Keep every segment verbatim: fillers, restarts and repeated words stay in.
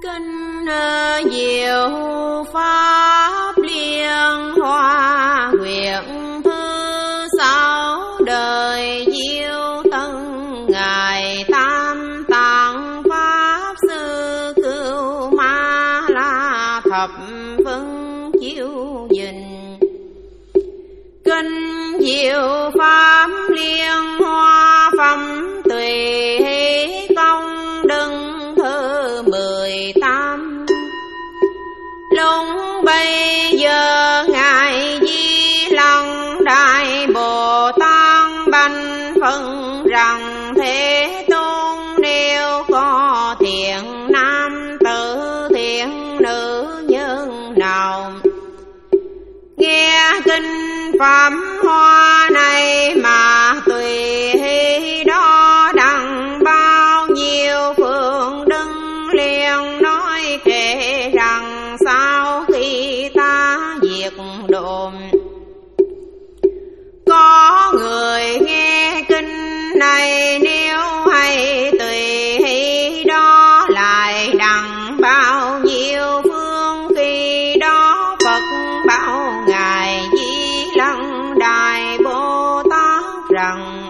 Kinh diệu pháp liên hoa nguyện thứ sáu đời diệu tân ngài tam tạng pháp sư cưu ma la thập phân chiếu dình. Kinh diệu pháp liên hoa phẩm tùy công đừng thứ mười tám. Lúc bây giờ ngài Di Lặc Đại Bồ Tát bạch phân rằng Thế Tôn nếu có thiện nam tử thiện nữ nhân nào nghe kinh pháp hoa này mà tùy đó đặng bao nhiêu phương đứng liền nói kể rằng sau khi ta diệt độ có người nghe kinh này nếu hay tùy đó lại đặng bao nhiêu phương khi đó Phật bảo ngài Di Lặc Đại Bồ Tát rằng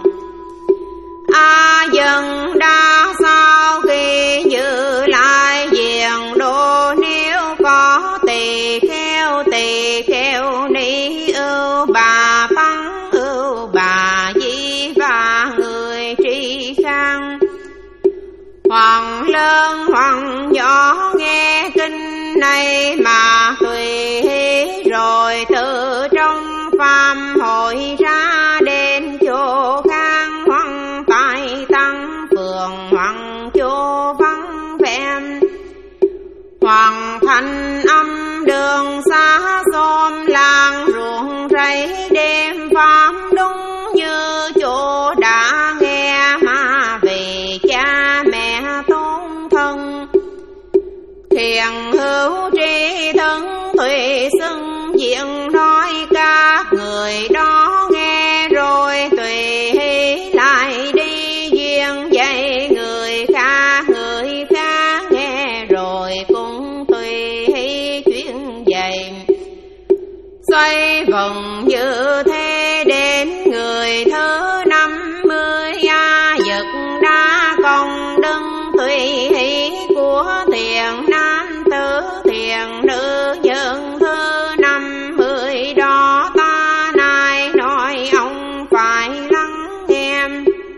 A Dân Đa sau khi giữ lại diện độ nếu có tỳ kheo tỳ kheo ni ưu bà tăng ưu bà di và người tri khang hoàng lớn hoàng nhỏ nghe kinh này mà tùy rồi từ trong pháp hội ra đến chỗ khang hoàng tại tăng phường hoàng chỗ vắng vẻ hoàng thành âm đường xa xóm làng ruộng rẫy đêm pháp đúng như chỗ đã nghe mà về cha mẹ tôn thân thiền hữu tri thân tùy xưng diện nói các người đó nghe rồi tùy lại đi duyên dạy người khác người khác nghe rồi cũng tùy chuyên dạy xoay vòng như thế đến người thứ năm mươi a Dật Đa công đức tùy của thiện nam tử thiện nữ nhân thứ năm mươi đó ta nay nói ông phải lắng nghe.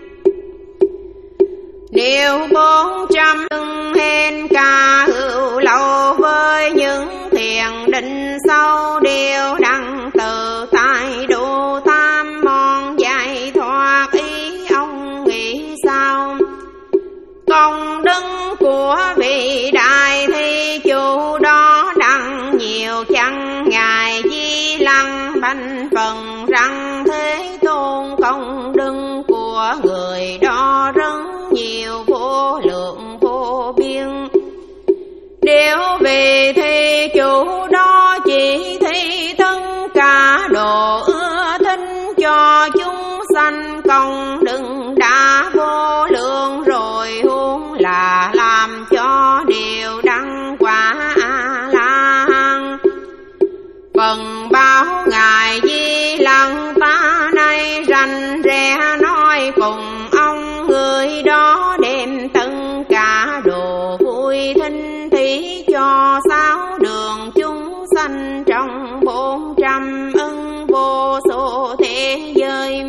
Nếu bốn trăm hên ca hữu lâu với những thiền định sâu đều đặng tự tại đủ tam môn giải thoát ý ông nghĩ sao? Công đức của vị đại thi chủ đó đặng nhiều chăng ngài Di Lặc bạch phần rằng Thế Tôn công đức của người đó rất nhiều vô lượng vô biên. Nếu vì thi chủ đó chỉ thi tất cả đồ ưa thích cho chúng sanh công đức đã vô lượng rồi huống là làm cho điều đăng quả A-la-hán. Phần báo ngài Di Lặc ta nay rành rẽ nói cùng ông người đó đem tất cả đồ vui thinh thí cho sáu đường chúng sanh trong bốn trăm ân vô số thế giới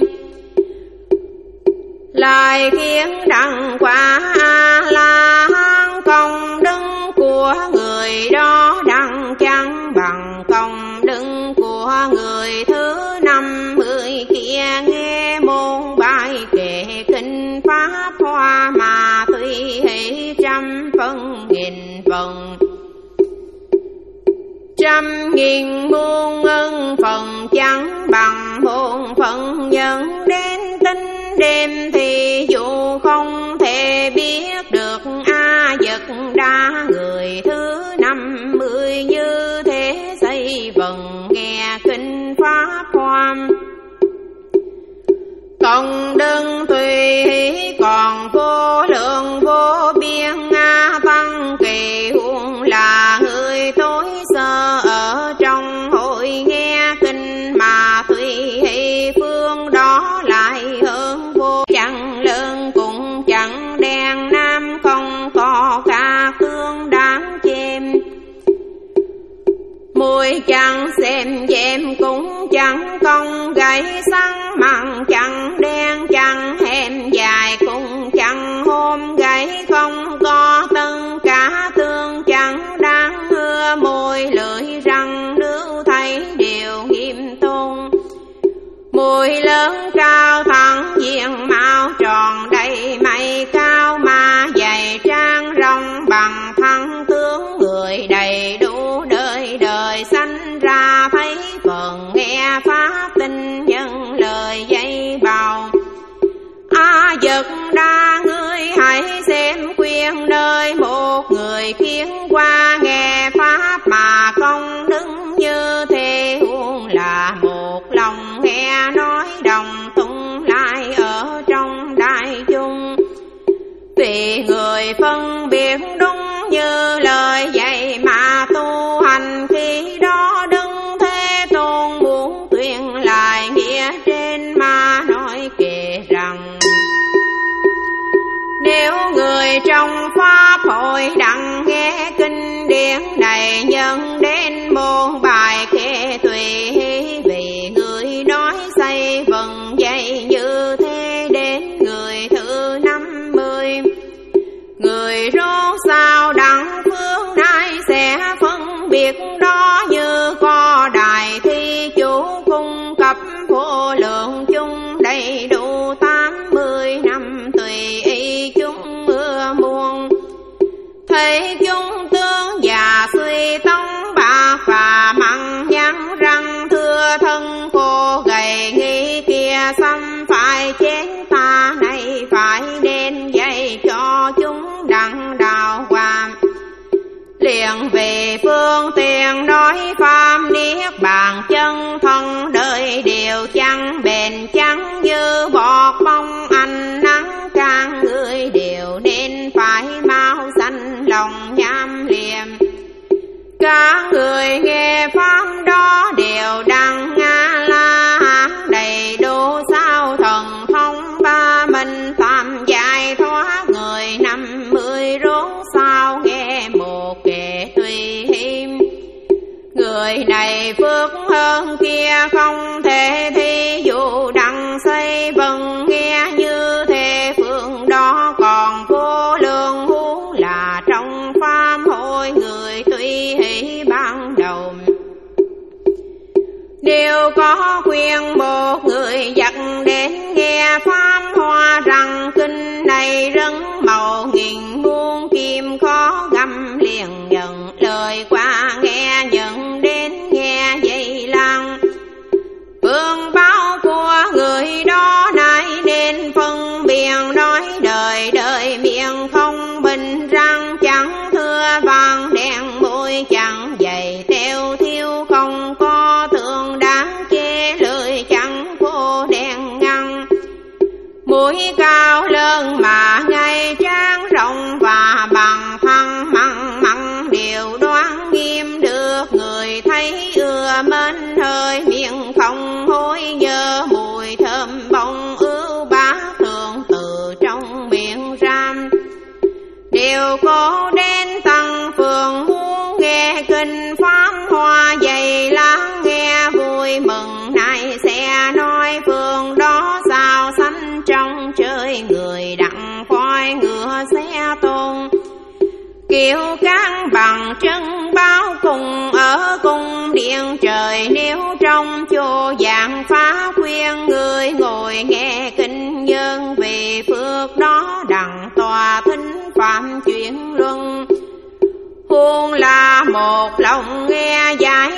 lại khiến đặng quả A-la-hán. Công đức của người đó đặng chẳng bằng công đức của người thứ năm mươi kia nghe môn bài kệ kinh pháp hoa mà tùy hệ trăm phân nghìn phần trăm nghìn muôn ân phần chẳng bằng hôn phận nhân đến tinh đêm thì dù không thể biết được A Dật Đa người thứ năm mươi như thế xây vần nghe kinh pháp hoa công đức tùy còn vô lượng vô biên A tăng kỳ huống tùy hỷ phương đó lại hơn vô. Chẳng lớn cũng chẳng đen, nam không có cả tương đáng chêm. Mùi chẳng xem dèm cũng chẳng công gãy săn, mặn chẳng đen chẳng hẻm dài cũng chẳng hôm gãy không có tân cả tương chẳng đáng hưa. Môi lưỡi răng nước thấy đều nghiêm tôn, mùi lớn cao thẳng diện mạo tròn đầy mây cao mà dày trang rong bằng thăng tướng. Người đầy đủ đời đời sanh ra thấy phần nghe pháp tinh nhân lời dạy bào. A Dật Đa ngươi hãy xem khuyên nơi một người khiến qua nghe pháp mà công đức như thế huống là một lòng nghe nói đồng tung lại ở trong đại chúng. Vì người phân biệt đúng như lời dạy mà tu hành, khi đó Đức Thế Tôn muốn tuyên lại nghĩa trên mà nói kể rằng: nếu người trong pháp hội đặng nghe kinh điển này, nhân đến môn bài kệ tùy hỷ. Vì người nói xây vần dạy như thế đến người thứ năm mươi. Người rốt sao đặng phương nay sẽ phân biệt đó, như có đại thi chủ cung cấp vô lượng chung đầy đủ tám mươi năm tùy ý chúng mưa muôn. Thấy chúng tướng già suy tông bạc và mặn nhăn răng, thưa thân khô gầy nghi kia xăm phải chén ta này phải nên dạy cho chúng đặng đào hoàng. Liền về phương tiện nói pháp niết bàn chân thân, đời đều chẳng bền chẳng như bọt bông ánh nắng càng. Người đều nên phải mau xanh lòng nham liềm. Cả người nghe pháp đó đều đăng nga la hán đầy đủ sao thần thông ba minh tam giải thoát. Người năm mươi rốt sao nghe một kệ tùy hiểm. Người này phước hơn kia không thể thi dụ đặng xây vần nghe như thế phương đó còn vô lượng huống là trong pháp hội. Người tùy hỷ ban đầu đều có khuyên một người dắt đến nghe pháp hoa rằng kinh này rất màu nghìn muôn kim khó găm. Liền nhận lời qua nghe nhận đến nghe dây lăng. Phương báo của người đó nay nên phân biệt nói đời đời miệng không bình răng chẳng thưa vàng đen môi chẳng dày theo thiếu không có thương đáng chê lời chẳng cô đen ngăn. Mũi cao lớn mà ngay trang rộng và bằng thăng mặn mặn đều đoán nghiêm được. Người thấy ưa mến hơi miệng không hối nhớ mùi thơm bông ưu bá thường từ trong miệng ram. Đều có đến tăng phường muốn nghe kinh pháp hoa dày lắng nghe vui mừng. Nay sẽ nói phương đó sao sanh trong trời người đặng khoai ngựa xe tôn. Kiều cán bằng chân báo cùng ở cung điện trời. Nếu trong chô dạng phá khuyên người ngồi nghe kinh nhân. Vì phước đó đặng tòa thính phạm chuyện luân. Huống là một lòng nghe giải